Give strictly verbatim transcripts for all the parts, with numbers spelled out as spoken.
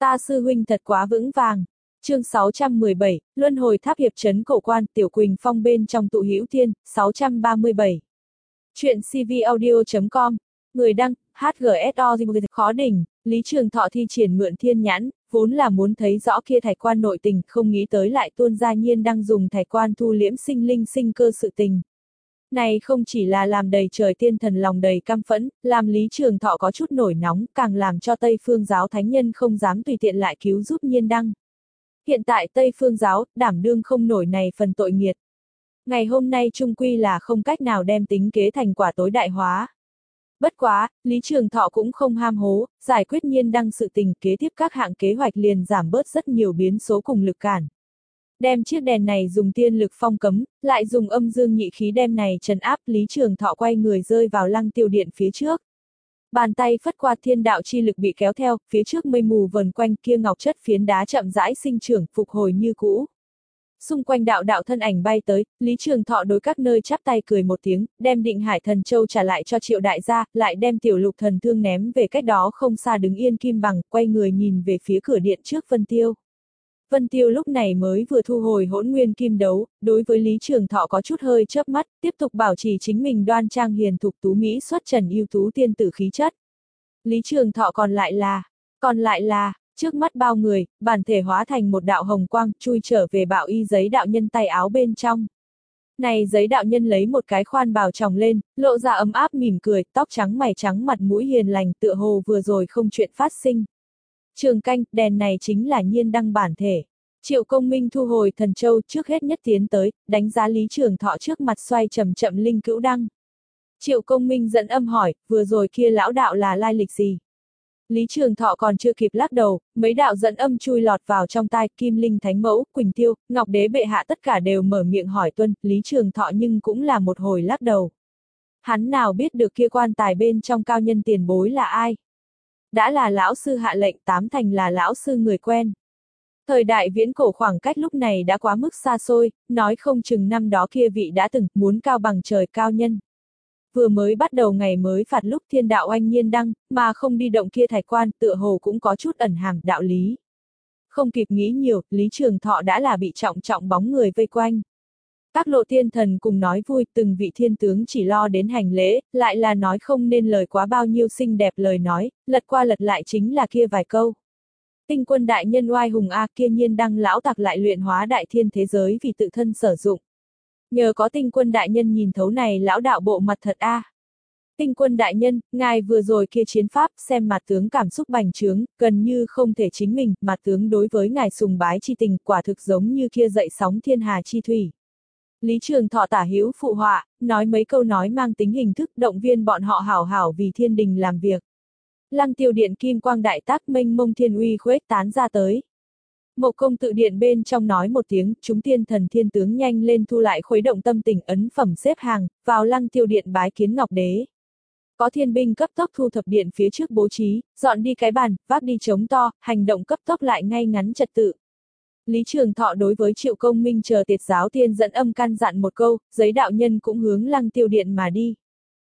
Ta sư huynh thật quá vững vàng. Chương sáu trăm mười bảy, Luân hồi tháp hiệp trấn cổ quan, Tiểu Quỳnh Phong bên trong tụ hữu thiên, sáu trăm ba mươi bảy. Chuyện cvaudio chấm com, người đăng, hát giê ét o khó đỉnh, Lý Trường Thọ thi triển mượn thiên nhãn, vốn là muốn thấy rõ kia thạch quan nội tình, không nghĩ tới lại tuôn ra nhiên đang dùng thạch quan thu liễm sinh linh sinh cơ sự tình. Này không chỉ là làm đầy trời tiên thần lòng đầy căm phẫn, làm Lý Trường Thọ có chút nổi nóng, càng làm cho Tây Phương giáo thánh nhân không dám tùy tiện lại cứu giúp nhiên đăng. Hiện tại Tây Phương giáo, đảm đương không nổi này phần tội nghiệt. Ngày hôm nay trung quy là không cách nào đem tính kế thành quả tối đại hóa. Bất quá, Lý Trường Thọ cũng không ham hố, giải quyết nhiên đăng sự tình, kế tiếp các hạng kế hoạch liền giảm bớt rất nhiều biến số cùng lực cản. Đem chiếc đèn này dùng tiên lực phong cấm, lại dùng âm dương nhị khí đem này trấn áp, Lý Trường Thọ quay người rơi vào Lăng Tiêu Điện phía trước. Bàn tay phất qua, thiên đạo chi lực bị kéo theo, phía trước mây mù vần quanh, kia ngọc chất phiến đá chậm rãi sinh trưởng, phục hồi như cũ. Xung quanh đạo đạo thân ảnh bay tới, Lý Trường Thọ đối các nơi chắp tay cười một tiếng, đem Định Hải Thần Châu trả lại cho Triệu đại gia, lại đem Tiểu Lục Thần Thương ném về cách đó không xa đứng yên Kim Bằng, quay người nhìn về phía cửa điện trước Vân Tiêu. Vân Tiêu lúc này mới vừa thu hồi hỗn nguyên kim đấu, đối với Lý Trường Thọ có chút hơi chớp mắt, tiếp tục bảo trì chính mình đoan trang hiền thục tú mỹ xuất trần ưu tú tiên tử khí chất. Lý Trường Thọ còn lại là, còn lại là, trước mắt bao người, bản thể hóa thành một đạo hồng quang, chui trở về bạo y giấy đạo nhân tay áo bên trong. Này giấy đạo nhân lấy một cái khoan bào tròng lên, lộ ra ấm áp mỉm cười, tóc trắng mày trắng mặt mũi hiền lành, tựa hồ vừa rồi không chuyện phát sinh. Trường canh, đèn này chính là nhiên đăng bản thể. Triệu Công Minh thu hồi thần châu, trước hết nhất tiến tới, đánh giá Lý Trường Thọ trước mặt xoay chậm chậm linh cữu đăng. Triệu Công Minh dẫn âm hỏi, vừa rồi kia lão đạo là lai lịch gì? Lý Trường Thọ còn chưa kịp lắc đầu, mấy đạo dẫn âm chui lọt vào trong tai, Kim Linh Thánh Mẫu, Quỳnh Tiêu, Ngọc Đế bệ hạ tất cả đều mở miệng hỏi tuân, Lý Trường Thọ nhưng cũng là một hồi lắc đầu. Hắn nào biết được kia quan tài bên trong cao nhân tiền bối là ai? Đã là lão sư hạ lệnh, tám thành là lão sư người quen. Thời đại viễn cổ khoảng cách lúc này đã quá mức xa xôi, nói không chừng năm đó kia vị đã từng muốn cao bằng trời cao nhân. Vừa mới bắt đầu ngày mới phạt lúc thiên đạo oanh nhiên đăng, mà không đi động kia thạch quan, tựa hồ cũng có chút ẩn hàm đạo lý. Không kịp nghĩ nhiều, Lý Trường Thọ đã là bị trọng trọng bóng người vây quanh. Các lộ tiên thần cùng nói vui, từng vị thiên tướng chỉ lo đến hành lễ, lại là nói không nên lời quá bao nhiêu xinh đẹp lời nói, lật qua lật lại chính là kia vài câu. Tinh Quân đại nhân oai hùng a, kia nhiên đăng lão tặc lại luyện hóa đại thiên thế giới vì tự thân sử dụng. Nhờ có Tinh Quân đại nhân nhìn thấu này lão đạo bộ mặt thật a. À. Tinh Quân đại nhân, ngài vừa rồi kia chiến pháp, xem mặt tướng cảm xúc bành trướng, gần như không thể chính mình, mặt tướng đối với ngài sùng bái chi tình, quả thực giống như kia dậy sóng thiên hà chi thủy. Lý Trường Thọ tả hữu phụ họa, nói mấy câu nói mang tính hình thức, động viên bọn họ hảo hảo vì thiên đình làm việc. Lăng Tiêu Điện kim quang đại tác, mênh mông thiên uy khuếch tán ra tới. Mộc Công tự điện bên trong nói một tiếng, chúng tiên thần thiên tướng nhanh lên thu lại khuấy động tâm tình ấn phẩm xếp hàng, vào Lăng Tiêu Điện bái kiến Ngọc Đế. Có thiên binh cấp tốc thu thập điện phía trước bố trí, dọn đi cái bàn, vác đi trống to, hành động cấp tốc lại ngay ngắn trật tự. Lý Trường Thọ đối với Triệu Công Minh chờ tiệt giáo tiên dẫn âm căn dặn một câu, giấy đạo nhân cũng hướng Lăng Tiêu Điện mà đi.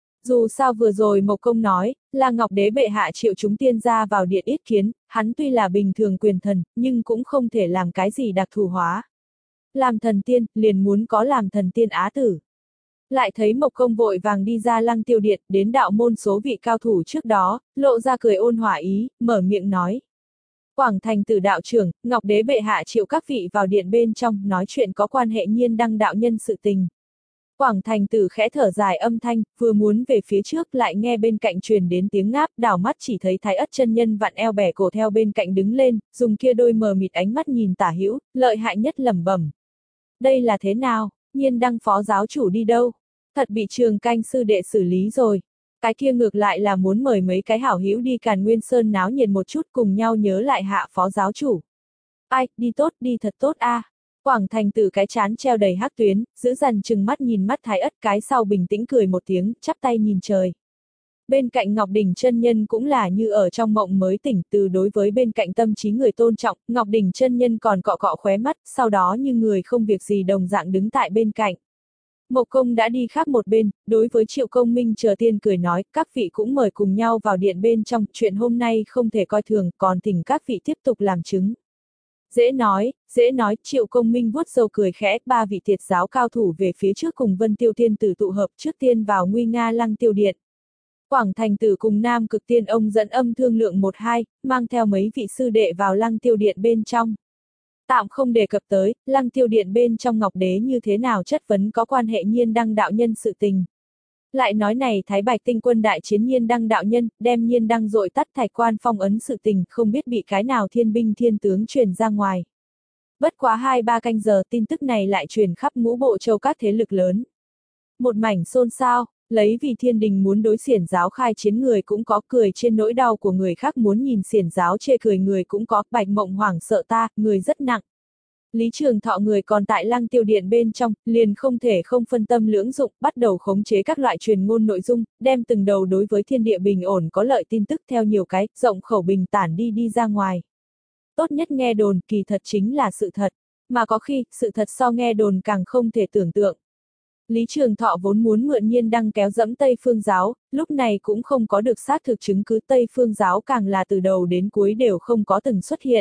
Dù sao vừa rồi Mộc Công nói, là Ngọc Đế bệ hạ triệu chúng tiên ra vào điện yết kiến, hắn tuy là bình thường quyền thần, nhưng cũng không thể làm cái gì đặc thù hóa. Làm thần tiên, liền muốn có làm thần tiên á tử. Lại thấy Mộc Công vội vàng đi ra Lăng Tiêu Điện, đến đạo môn số vị cao thủ trước đó, lộ ra cười ôn hòa ý, mở miệng nói. Quảng Thành Tử đạo trưởng, Ngọc Đế bệ hạ triệu các vị vào điện bên trong, nói chuyện có quan hệ nhiên đăng đạo nhân sự tình. Quảng Thành Tử khẽ thở dài âm thanh, vừa muốn về phía trước lại nghe bên cạnh truyền đến tiếng ngáp, đảo mắt chỉ thấy Thái Ất chân nhân vặn eo bẻ cổ theo bên cạnh đứng lên, dùng kia đôi mờ mịt ánh mắt nhìn tả hữu, lợi hại nhất lẩm bẩm. Đây là thế nào, nhiên đăng phó giáo chủ đi đâu? Thật bị Trường Canh sư đệ xử lý rồi. Cái kia ngược lại là muốn mời mấy cái hảo hữu đi Càn Nguyên Sơn náo nhiệt một chút cùng nhau nhớ lại hạ phó giáo chủ. Ai, đi tốt, đi thật tốt a. À. Quảng Thành Tử cái chán treo đầy hắc tuyến, giữ dằn chừng mắt nhìn mắt Thái Ất, cái sau bình tĩnh cười một tiếng, chắp tay nhìn trời. Bên cạnh Ngọc Đỉnh chân nhân cũng là như ở trong mộng mới tỉnh, từ đối với bên cạnh tâm trí người tôn trọng, Ngọc Đỉnh chân nhân còn cọ cọ khóe mắt, sau đó như người không việc gì đồng dạng đứng tại bên cạnh. Mộc Công đã đi khác một bên, đối với Triệu Công Minh chờ tiên cười nói, các vị cũng mời cùng nhau vào điện bên trong, chuyện hôm nay không thể coi thường, còn thỉnh các vị tiếp tục làm chứng. Dễ nói, dễ nói, Triệu Công Minh vuốt râu cười khẽ, ba vị tiệt giáo cao thủ về phía trước cùng Vân Tiêu Tiên tử tụ hợp trước tiên vào nguy nga Lăng Tiêu Điện. Quảng Thành Tử cùng Nam Cực Tiên ông dẫn âm thương lượng một hai, mang theo mấy vị sư đệ vào Lăng Tiêu Điện bên trong. Tạm không đề cập tới, Lăng Tiêu Điện bên trong Ngọc Đế như thế nào chất vấn có quan hệ Nhiên Đăng đạo nhân sự tình. Lại nói này Thái Bạch Tinh Quân đại chiến Nhiên Đăng đạo nhân, đem Nhiên Đăng dội tắt Thạch Quan phong ấn sự tình, không biết bị cái nào thiên binh thiên tướng truyền ra ngoài. Bất quá hai ba canh giờ tin tức này lại truyền khắp ngũ bộ châu các thế lực lớn. Một mảnh xôn xao, lấy vì thiên đình muốn đối xiển giáo khai chiến người cũng có, cười trên nỗi đau của người khác muốn nhìn xiển giáo chê cười người cũng có, Bạch Mộng hoảng sợ ta, người rất nặng. Lý Trường Thọ người còn tại Lăng Tiêu Điện bên trong, liền không thể không phân tâm lưỡng dụng, bắt đầu khống chế các loại truyền ngôn nội dung, đem từng đầu đối với thiên địa bình ổn có lợi tin tức theo nhiều cái, rộng khẩu bình tản đi đi ra ngoài. Tốt nhất nghe đồn, kỳ thật chính là sự thật, mà có khi, sự thật so nghe đồn càng không thể tưởng tượng. Lý Trường Thọ vốn muốn mượn Nhiên Đăng kéo dẫm Tây Phương giáo, lúc này cũng không có được xác thực chứng cứ, Tây Phương giáo càng là từ đầu đến cuối đều không có từng xuất hiện.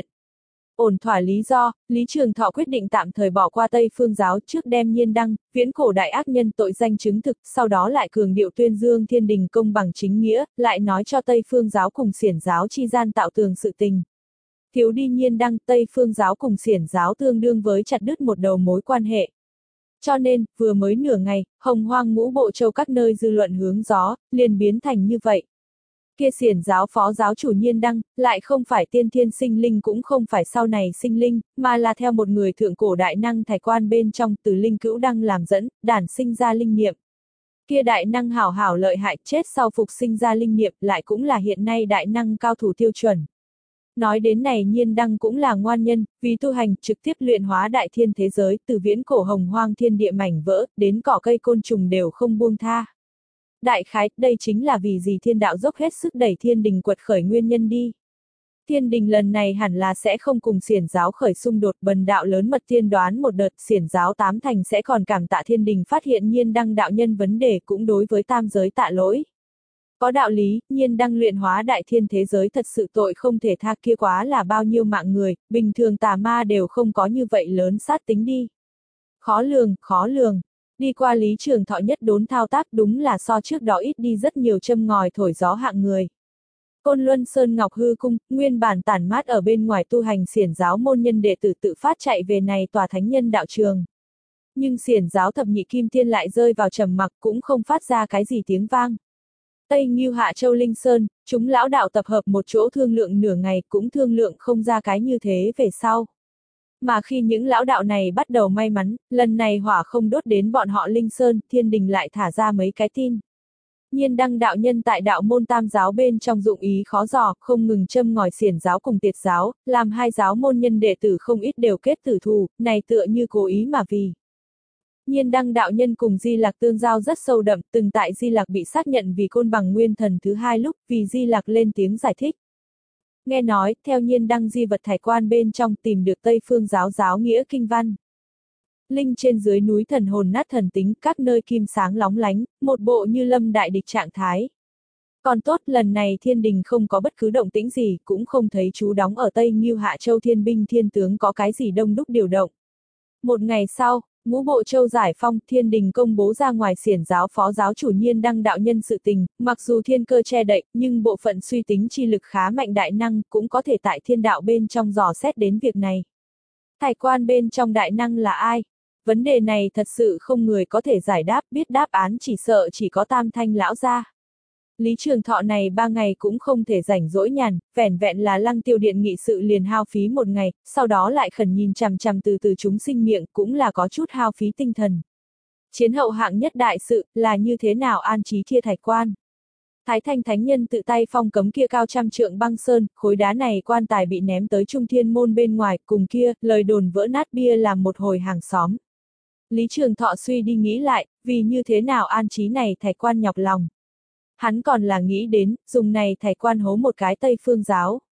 Ổn thỏa lý do, Lý Trường Thọ quyết định tạm thời bỏ qua Tây Phương giáo, trước đem Nhiên Đăng, viễn cổ đại ác nhân tội danh chứng thực, sau đó lại cường điệu tuyên dương thiên đình công bằng chính nghĩa, lại nói cho Tây Phương giáo cùng xiển giáo chi gian tạo tường sự tình. Thiếu đi Nhiên Đăng, Tây Phương giáo cùng xiển giáo tương đương với chặt đứt một đầu mối quan hệ. Cho nên, vừa mới nửa ngày, hồng hoang ngũ bộ châu các nơi dư luận hướng gió, liền biến thành như vậy. Kia xiển giáo phó giáo chủ Nhiên Đăng, lại không phải tiên thiên sinh linh cũng không phải sau này sinh linh, mà là theo một người thượng cổ đại năng Thạch Quan bên trong từ linh cữu đăng làm dẫn, đản sinh ra linh niệm. Kia đại năng hảo hảo lợi hại, chết sau phục sinh ra linh niệm, lại cũng là hiện nay đại năng cao thủ tiêu chuẩn. Nói đến này Nhiên Đăng cũng là ngoan nhân, vì tu hành trực tiếp luyện hóa đại thiên thế giới, từ viễn cổ hồng hoang thiên địa mảnh vỡ, đến cỏ cây côn trùng đều không buông tha. Đại khái, đây chính là vì gì thiên đạo dốc hết sức đẩy thiên đình quật khởi nguyên nhân đi. Thiên đình lần này hẳn là sẽ không cùng xiển giáo khởi xung đột, bần đạo lớn mật tiên đoán một đợt, xiển giáo tám thành sẽ còn cảm tạ thiên đình phát hiện Nhiên Đăng đạo nhân vấn đề cũng đối với tam giới tạ lỗi. Có đạo lý, Nhiên Đăng luyện hóa đại thiên thế giới thật sự tội không thể tha, kia quá là bao nhiêu mạng người, bình thường tà ma đều không có như vậy lớn sát tính đi. Khó lường, khó lường. Đi qua Lý Trường Thọ nhất đốn thao tác đúng là so trước đó ít đi rất nhiều châm ngòi thổi gió hạng người. Côn Luân Sơn Ngọc Hư Cung, nguyên bản tản mát ở bên ngoài tu hành xiển giáo môn nhân đệ tử tự phát chạy về này tòa thánh nhân đạo trường. Nhưng xiển giáo thập nhị kim tiên lại rơi vào trầm mặc cũng không phát ra cái gì tiếng vang. Tây Ngưu Hạ Châu Linh Sơn, chúng lão đạo tập hợp một chỗ thương lượng nửa ngày cũng thương lượng không ra cái như thế về sau. Mà khi những lão đạo này bắt đầu may mắn, lần này hỏa không đốt đến bọn họ Linh Sơn, thiên đình lại thả ra mấy cái tin. Nhiên Đăng đạo nhân tại đạo môn tam giáo bên trong dụng ý khó dò, không ngừng châm ngòi xiển giáo cùng tiệt giáo, làm hai giáo môn nhân đệ tử không ít đều kết tử thù, này tựa như cố ý mà vì. Nhiên Đăng đạo nhân cùng Di Lặc tương giao rất sâu đậm, từng tại Di Lặc bị xác nhận vì côn bằng nguyên thần thứ hai lúc, vì Di Lặc lên tiếng giải thích. Nghe nói, theo Nhiên Đăng di vật Thạch Quan bên trong tìm được Tây Phương giáo giáo nghĩa kinh văn. Linh trên dưới núi thần hồn nát thần tính, các nơi kim sáng lóng lánh, một bộ như lâm đại địch trạng thái. Còn tốt, lần này thiên đình không có bất cứ động tĩnh gì, cũng không thấy chú đóng ở Tây Ngưu Hạ Châu thiên binh thiên tướng có cái gì đông đúc điều động. Một ngày sau, ngũ bộ châu giải phong, thiên đình công bố ra ngoài xiển giáo phó giáo chủ Nhiên Đăng đạo nhân sự tình, mặc dù thiên cơ che đậy, nhưng bộ phận suy tính chi lực khá mạnh đại năng cũng có thể tại thiên đạo bên trong dò xét đến việc này. Thạch Quan bên trong đại năng là ai? Vấn đề này thật sự không người có thể giải đáp, biết đáp án chỉ sợ chỉ có Tam Thanh lão gia. Lý Trường Thọ này ba ngày cũng không thể rảnh rỗi nhàn, vẻn vẹn là Lăng Tiêu Điện nghị sự liền hao phí một ngày, sau đó lại khẩn nhìn chằm chằm từ từ chúng sinh miệng cũng là có chút hao phí tinh thần. Chiến hậu hạng nhất đại sự là như thế nào an trí kia Thạch Quan. Thái Thanh Thánh Nhân tự tay phong cấm kia cao trăm trượng băng sơn, khối đá này quan tài bị ném tới Trung Thiên Môn bên ngoài, cùng kia, lời đồn vỡ nát bia làm một hồi hàng xóm. Lý Trường Thọ suy đi nghĩ lại, vì như thế nào an trí này Thạch Quan nhọc lòng. Hắn còn là nghĩ đến, dùng này Thạch Quan hố một cái Tây Phương giáo.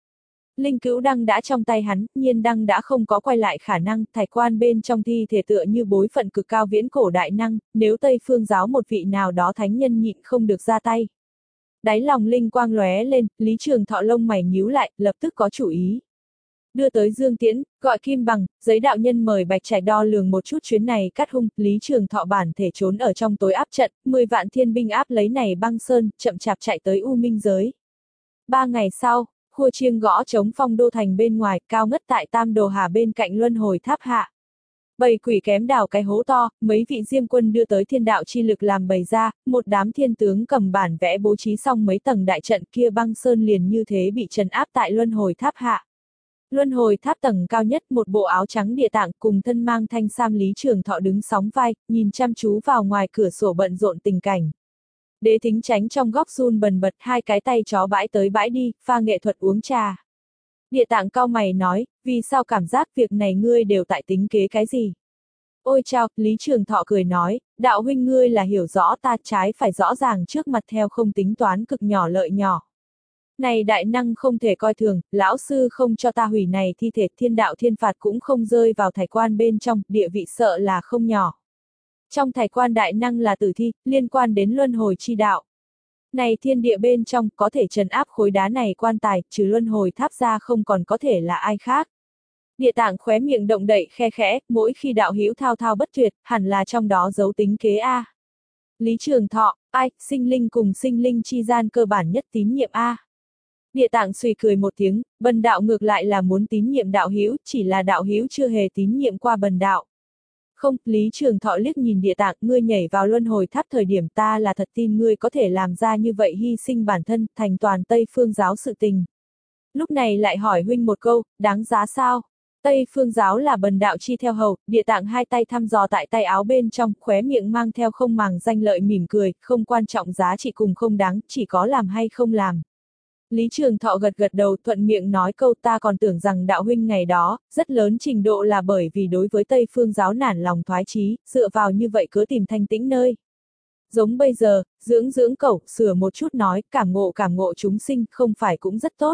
Linh cữu đăng đã trong tay hắn, nhiên đăng đã không có quay lại khả năng, thạch quan bên trong thi thể tựa như bối phận cực cao viễn cổ đại năng, nếu Tây Phương giáo một vị nào đó thánh nhân nhịn không được ra tay. Đáy lòng linh quang lóe lên, Lý Trường Thọ lông mày nhíu lại, lập tức có chủ ý. Đưa tới Dương Tiễn, gọi Kim Bằng, giấy đạo nhân mời Bạch Trạch đo lường một chút chuyến này cắt hung, Lý Trường Thọ bản thể trốn ở trong tối áp trận, mười vạn thiên binh áp lấy này băng sơn, chậm chạp chạy tới U Minh giới. Ba ngày sau, khua chiêng gõ trống phong đô thành bên ngoài, cao ngất tại Tam Đồ Hà bên cạnh luân hồi tháp hạ. Bầy quỷ kém đào cái hố to, mấy vị diêm quân đưa tới thiên đạo chi lực làm bày ra, một đám thiên tướng cầm bản vẽ bố trí xong mấy tầng đại trận kia băng sơn liền như thế bị trấn áp tại luân hồi tháp hạ. Luân hồi tháp tầng cao nhất một bộ áo trắng địa tạng cùng thân mang thanh sam Lý Trường Thọ đứng sóng vai, nhìn chăm chú vào ngoài cửa sổ bận rộn tình cảnh. Đế Thính tránh trong góc run bần bật hai cái tay chó bãi tới bãi đi, pha nghệ thuật uống trà. Địa tạng cau mày nói, vì sao cảm giác việc này ngươi đều tại tính kế cái gì? Ôi chao, Lý Trường Thọ cười nói, đạo huynh ngươi là hiểu rõ ta trái phải rõ ràng trước mặt theo không tính toán cực nhỏ lợi nhỏ. Này đại năng không thể coi thường, lão sư không cho ta hủy này thi thể thiên đạo thiên phạt cũng không rơi vào thạch quan bên trong, địa vị sợ là không nhỏ. Trong thạch quan đại năng là tử thi, liên quan đến luân hồi chi đạo. Này thiên địa bên trong có thể trấn áp khối đá này quan tài, trừ luân hồi tháp ra không còn có thể là ai khác. Địa tạng khóe miệng động đậy khe khẽ, mỗi khi đạo hữu thao thao bất tuyệt, hẳn là trong đó giấu tính kế A. Lý Trường Thọ, ai, sinh linh cùng sinh linh chi gian cơ bản nhất tín nhiệm A. Địa tạng suy cười một tiếng, bần đạo ngược lại là muốn tín nhiệm đạo hữu, chỉ là đạo hữu chưa hề tín nhiệm qua bần đạo. Không, Lý Trường Thọ liếc nhìn địa tạng, ngươi nhảy vào luân hồi tháp thời điểm ta là thật tin ngươi có thể làm ra như vậy hy sinh bản thân, thành toàn Tây Phương giáo sự tình. Lúc này lại hỏi huynh một câu, đáng giá sao? Tây Phương giáo là bần đạo chi theo hầu, địa tạng hai tay thăm dò tại tay áo bên trong, khóe miệng mang theo không màng danh lợi mỉm cười, không quan trọng giá trị cùng không đáng, chỉ có làm hay không làm. Lý Trường Thọ gật gật đầu thuận miệng nói câu ta còn tưởng rằng đạo huynh ngày đó, rất lớn trình độ là bởi vì đối với Tây Phương giáo nản lòng thoái chí, dựa vào như vậy cứ tìm thanh tĩnh nơi. Giống bây giờ, dưỡng dưỡng cẩu, sửa một chút nói, cảm ngộ cảm ngộ chúng sinh, không phải cũng rất tốt.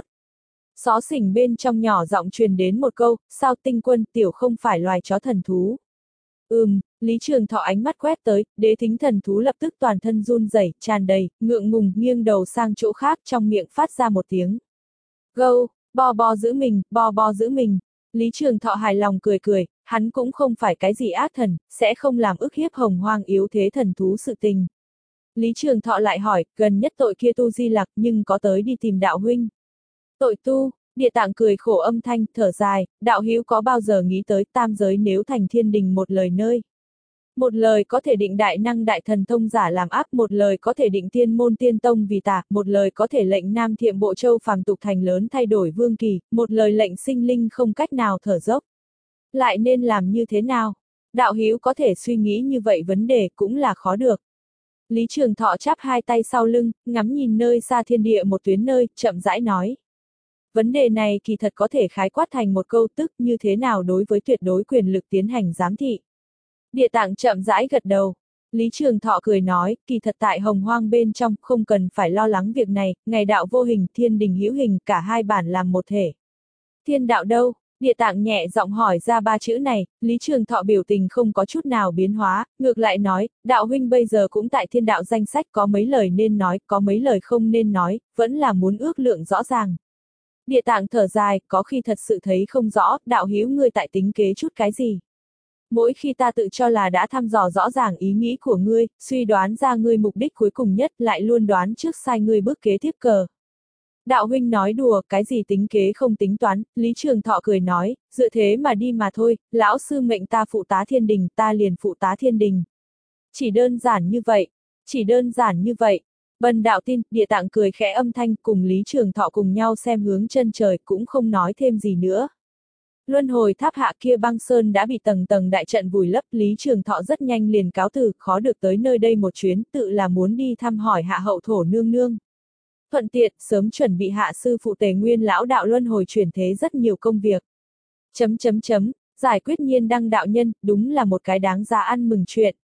Xó xỉnh bên trong nhỏ giọng truyền đến một câu, sao tinh quân tiểu không phải loài chó thần thú. Ừm, Lý Trường Thọ ánh mắt quét tới, Đế Thính thần thú lập tức toàn thân run rẩy, tràn đầy, ngượng ngùng, nghiêng đầu sang chỗ khác trong miệng phát ra một tiếng. Gâu, bo bo giữ mình, bo bo giữ mình. Lý Trường Thọ hài lòng cười cười, hắn cũng không phải cái gì ác thần, sẽ không làm ức hiếp hồng hoang yếu thế thần thú sự tình. Lý Trường Thọ lại hỏi, gần nhất tội kia tu di lạc nhưng có tới đi tìm đạo huynh. Tội tu, địa tạng cười khổ âm thanh, thở dài, đạo hữu có bao giờ nghĩ tới tam giới nếu thành thiên đình một lời nơi. Một lời có thể định đại năng đại thần thông giả làm ác, một lời có thể định tiên môn tiên tông vì tà, một lời có thể lệnh nam thiệm bộ châu phàm tục thành lớn thay đổi vương kỳ, một lời lệnh sinh linh không cách nào thở dốc. Lại nên làm như thế nào? Đạo hữu có thể suy nghĩ như vậy vấn đề cũng là khó được. Lý Trường Thọ chắp hai tay sau lưng, ngắm nhìn nơi xa thiên địa một tuyến nơi, chậm rãi nói. Vấn đề này kỳ thật có thể khái quát thành một câu tức như thế nào đối với tuyệt đối quyền lực tiến hành giám thị. Địa tạng chậm rãi gật đầu. Lý Trường Thọ cười nói, kỳ thật tại hồng hoang bên trong không cần phải lo lắng việc này, ngày đạo vô hình thiên đình hữu hình cả hai bản làm một thể. Thiên đạo đâu? Địa tạng nhẹ giọng hỏi ra ba chữ này, Lý Trường Thọ biểu tình không có chút nào biến hóa, ngược lại nói, đạo huynh bây giờ cũng tại thiên đạo danh sách có mấy lời nên nói, có mấy lời không nên nói, vẫn là muốn ước lượng rõ ràng. Địa tạng thở dài, có khi thật sự thấy không rõ, đạo hữu ngươi tại tính kế chút cái gì. Mỗi khi ta tự cho là đã thăm dò rõ ràng ý nghĩ của ngươi, suy đoán ra ngươi mục đích cuối cùng nhất lại luôn đoán trước sai ngươi bước kế tiếp cờ. Đạo huynh nói đùa, cái gì tính kế không tính toán, Lý Trường Thọ cười nói, dựa thế mà đi mà thôi, lão sư mệnh ta phụ tá thiên đình, ta liền phụ tá thiên đình. Chỉ đơn giản như vậy, chỉ đơn giản như vậy. Bần đạo tin, địa tạng cười khẽ âm thanh cùng Lý Trường Thọ cùng nhau xem hướng chân trời cũng không nói thêm gì nữa. Luân hồi tháp hạ kia băng sơn đã bị tầng tầng đại trận vùi lấp, Lý Trường Thọ rất nhanh liền cáo từ, khó được tới nơi đây một chuyến, tự là muốn đi thăm hỏi hạ hậu thổ nương nương. Thuận tiện, sớm chuẩn bị hạ sư phụ Tề Nguyên lão đạo luân hồi chuyển thế rất nhiều công việc. Chấm chấm chấm, giải quyết nhiên đăng đạo nhân, đúng là một cái đáng giá ăn mừng chuyện.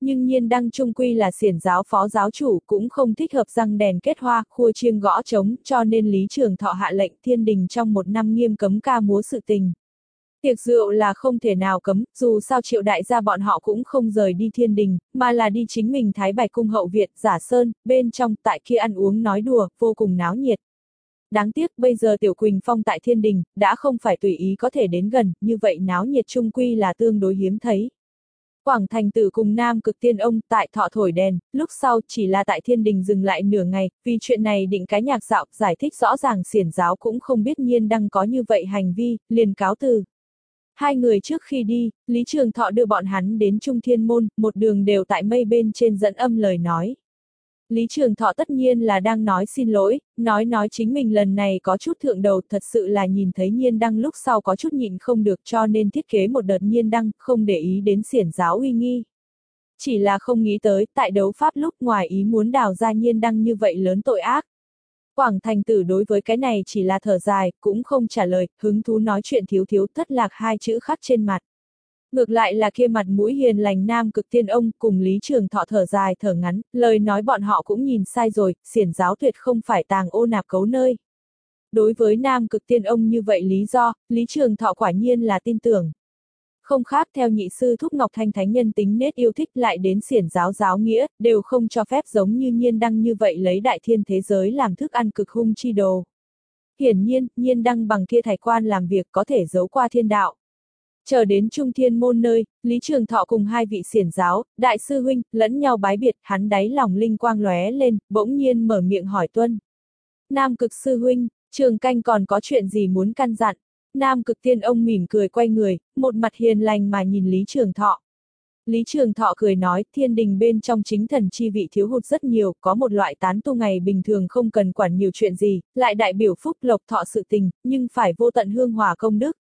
Nhưng Nhiên Đăng chung quy là xiển giáo phó giáo chủ, cũng không thích hợp răng đèn kết hoa, khua chiêng gõ trống, cho nên Lý Trường Thọ hạ lệnh thiên đình trong một năm nghiêm cấm ca múa sự tình. Tiệc rượu là không thể nào cấm, dù sao Triệu đại gia bọn họ cũng không rời đi thiên đình, mà là đi chính mình Thái Bạch cung hậu viện, Giả Sơn, bên trong, tại kia ăn uống nói đùa, vô cùng náo nhiệt. Đáng tiếc bây giờ Tiểu Quỳnh Phong tại thiên đình, đã không phải tùy ý có thể đến gần, như vậy náo nhiệt chung quy là tương đối hiếm thấy. Quảng Thành Tử cùng Nam Cực Tiên Ông tại thọ thổi đèn, lúc sau chỉ là tại thiên đình dừng lại nửa ngày, vì chuyện này định cái nhạc dạo, giải thích rõ ràng xiển giáo cũng không biết Nhiên Đăng có như vậy hành vi, liền cáo từ. Hai người trước khi đi, Lý Trường Thọ đưa bọn hắn đến Trung Thiên Môn, một đường đều tại mây bên trên dẫn âm lời nói. Lý Trường Thọ tất nhiên là đang nói xin lỗi, nói nói chính mình lần này có chút thượng đầu, thật sự là nhìn thấy Nhiên Đăng lúc sau có chút nhịn không được cho nên thiết kế một đợt Nhiên Đăng, không để ý đến xiển giáo uy nghi. Chỉ là không nghĩ tới, tại đấu pháp lúc ngoài ý muốn đào ra Nhiên Đăng như vậy lớn tội ác. Quảng Thành Tử đối với cái này chỉ là thở dài, cũng không trả lời, hứng thú nói chuyện thiếu thiếu thất lạc hai chữ khắc trên mặt. Ngược lại là kia mặt mũi hiền lành Nam Cực Tiên Ông cùng Lý Trường Thọ thở dài thở ngắn, lời nói bọn họ cũng nhìn sai rồi, xiển giáo tuyệt không phải tàng ô nạp cấu nơi. Đối với Nam Cực Tiên Ông như vậy lý do, Lý Trường Thọ quả nhiên là tin tưởng. Không khác theo nhị sư thúc Ngọc Thanh Thánh Nhân tính nết yêu thích lại đến xiển giáo giáo nghĩa, đều không cho phép giống như Nhiên Đăng như vậy lấy đại thiên thế giới làm thức ăn cực hung chi đồ. Hiển nhiên, Nhiên Đăng bằng kia thải quan làm việc có thể giấu qua thiên đạo. Chờ đến Trung Thiên Môn nơi, Lý Trường Thọ cùng hai vị xiển giáo, đại sư huynh, lẫn nhau bái biệt, hắn đáy lòng linh quang lóe lên, bỗng nhiên mở miệng hỏi tuân. Nam Cực sư huynh, Trường Canh còn có chuyện gì muốn căn dặn? Nam Cực Tiên Ông mỉm cười quay người, một mặt hiền lành mà nhìn Lý Trường Thọ. Lý Trường Thọ cười nói, thiên đình bên trong chính thần chi vị thiếu hụt rất nhiều, có một loại tán tu ngày bình thường không cần quản nhiều chuyện gì, lại đại biểu phúc lộc thọ sự tình, nhưng phải vô tận hương hòa công đức.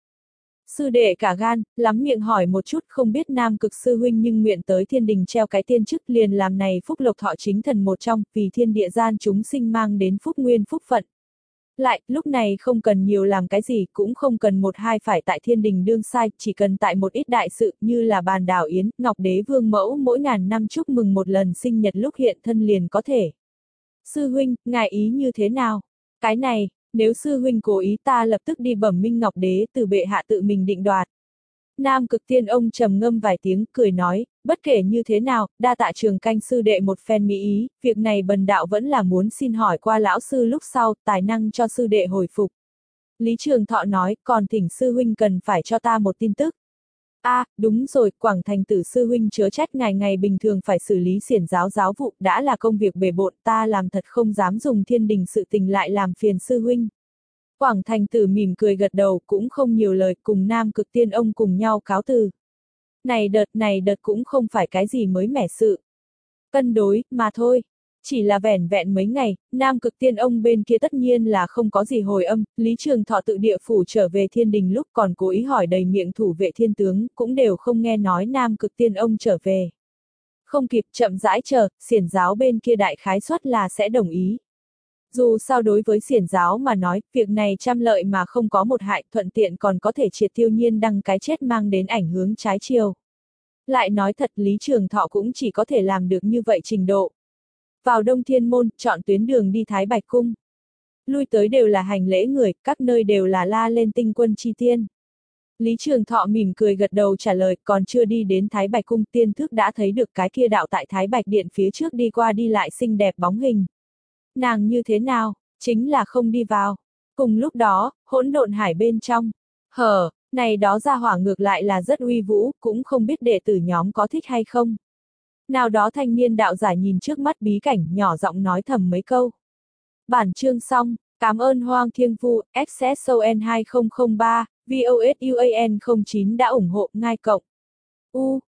Sư đệ cả gan, lắm miệng hỏi một chút không biết Nam Cực sư huynh nhưng nguyện tới thiên đình treo cái tiên chức liền làm này phúc lộc thọ chính thần một trong, vì thiên địa gian chúng sinh mang đến phúc nguyên phúc phận. Lại, lúc này không cần nhiều làm cái gì, cũng không cần một hai phải tại thiên đình đương sai, chỉ cần tại một ít đại sự như là bàn đảo yến, ngọc đế vương mẫu mỗi ngàn năm chúc mừng một lần sinh nhật lúc hiện thân liền có thể. Sư huynh, ngài ý như thế nào? Cái này, nếu sư huynh cố ý ta lập tức đi bẩm minh ngọc đế từ bệ hạ tự mình định đoạt. Nam Cực Tiên Ông trầm ngâm vài tiếng, cười nói, bất kể như thế nào, đa tạ Trường Canh sư đệ một phen mỹ ý, việc này bần đạo vẫn là muốn xin hỏi qua lão sư lúc sau, tài năng cho sư đệ hồi phục. Lý Trường Thọ nói, còn thỉnh sư huynh cần phải cho ta một tin tức. A, à, đúng rồi, Quảng Thành Tử sư huynh chớ trách ngài ngày bình thường phải xử lý xiển giáo giáo vụ, đã là công việc bề bộn, ta làm thật không dám dùng thiên đình sự tình lại làm phiền sư huynh. Quảng Thành Tử mỉm cười gật đầu, cũng không nhiều lời, cùng Nam Cực Tiên Ông cùng nhau cáo từ. Này đợt này đợt cũng không phải cái gì mới mẻ sự. Cân đối, mà thôi. Chỉ là vẻn vẹn mấy ngày, Nam Cực Tiên Ông bên kia tất nhiên là không có gì hồi âm, Lý Trường Thọ tự địa phủ trở về thiên đình lúc còn cố ý hỏi đầy miệng thủ vệ thiên tướng, cũng đều không nghe nói Nam Cực Tiên Ông trở về. Không kịp chậm rãi chờ, xiển giáo bên kia đại khái suất là sẽ đồng ý. Dù sao đối với xiển giáo mà nói, việc này trăm lợi mà không có một hại, thuận tiện còn có thể triệt tiêu Nhiên Đăng cái chết mang đến ảnh hướng trái chiều. Lại nói thật Lý Trường Thọ cũng chỉ có thể làm được như vậy trình độ. Vào Đông Thiên Môn, chọn tuyến đường đi Thái Bạch Cung. Lui tới đều là hành lễ người, các nơi đều là la lên tinh quân chi tiên. Lý Trường Thọ mỉm cười gật đầu trả lời, còn chưa đi đến Thái Bạch Cung tiên thức đã thấy được cái kia đạo tại Thái Bạch Điện phía trước đi qua đi lại xinh đẹp bóng hình. Nàng như thế nào, chính là không đi vào. Cùng lúc đó, hỗn độn hải bên trong. Hở, này đó ra hỏa ngược lại là rất uy vũ, cũng không biết đệ tử nhóm có thích hay không. Nào đó thanh niên đạo giả nhìn trước mắt bí cảnh nhỏ giọng nói thầm mấy câu. Bản chương xong, cảm ơn Hoang Thiên Vu, S S O N hai không không ba, V O S U A N không chín đã ủng hộ, ngai cộng. U,